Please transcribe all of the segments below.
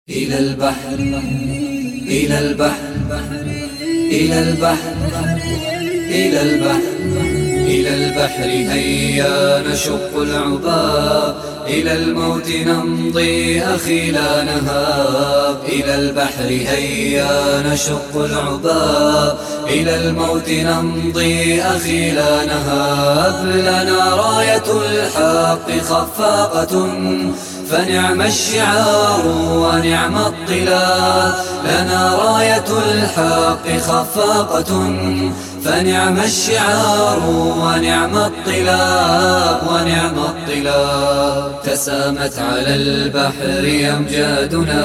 إلى البحر إلى البحر إلى البحر إلى البحر إلى البحر هيا نشق العباب، إلى الموت نمضي أخي لا نهاب. إلى البحر هيا نشق العباب، إلى الموت نمضي أخي لا نهاب. لنا راية الحق خفاقة فنعم الشعار ونعم الطلاب. لنا راية الحق خفاقة فنعم الشعار ونعم الطلاب ونعم الطلاب. تسامت على البحر أمجادنا،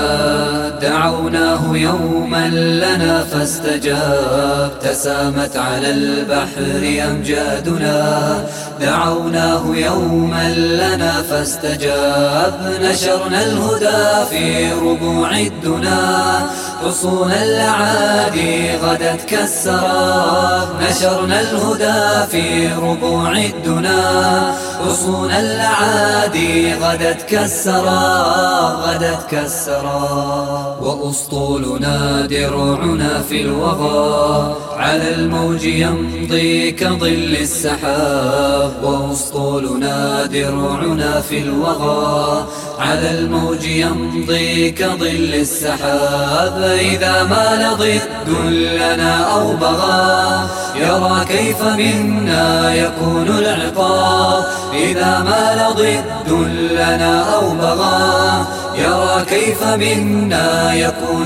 دعوناه يوما لنا فاستجاب. تسامت على البحر أمجادنا، دعوناه يوما لنا فاستجاب. نشرنا الهدى في ربوع الدنا، حصون الأعادي غدت كالسراب. نشرنا الهدى في ربوع الدنا، حصون الأعادي غدت كالسراب غدت كالسراب. وأسطولنا درعنا في الوغى، على الموج يمضي كظل السحاب. وأسطولنا درعنا في الوغى، على الموج يمضي كظل السحاب. إذا مال ضد لنا أو بغى، يرى كيف منا يكون العقاب. إذا مال ضد لنا أو بغى، يرى كيف منا يكون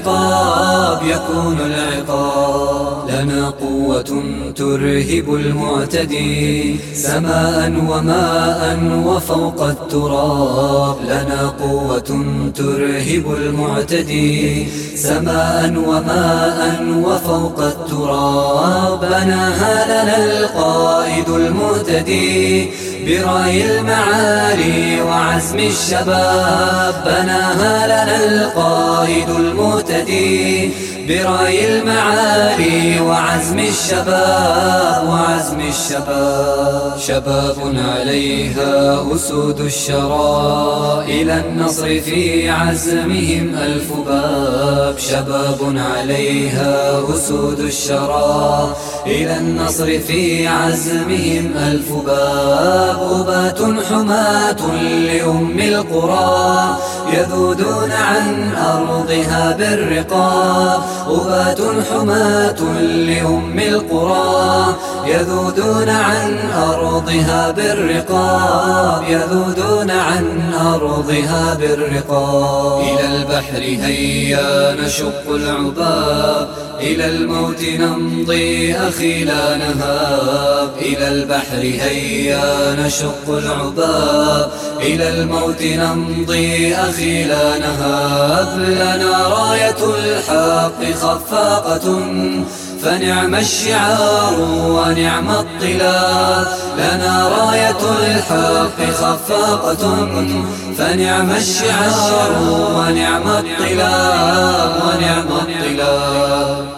العقاب يكون العقاب. لنا قوة ترهب المعتدي، سماء وماء وفوق التراب. لنا قوة ترهب المعتدي، سماء وماء وفوق التراب. بناها لنا القائد المهتدي، برأي المعالي وعزم الشباب. بناها لنا القائد المهتدي، برأي المعالي وعزم الشباب وعزم الشباب. شباب عليها أسود الشرى، إلى النصر في عزمهم ألف باب. شباب عليها أسود الشرى، إلى النصر في عزمهم ألف باب. أبات حماة لأم القرى، يذودون عن أرضها بالرقاب. أبات حماة لأم القرى، يذودون عن أرضها بالرقاب يذودون عن أرضها بالرقاب. إلى البحر هيا نشق العباب، إلى الموت نمضي أخي لا نهاب. إلى البحر هيا نشق العباب، إلى الموت نمضي أخي لا نهاب. لنا راية الحق خفاقة فنعم الشعار ونعم الطلاب. لنا راية الحق خفاقة فنعم الشعار ونعم الطلاب ونعم الطلاب.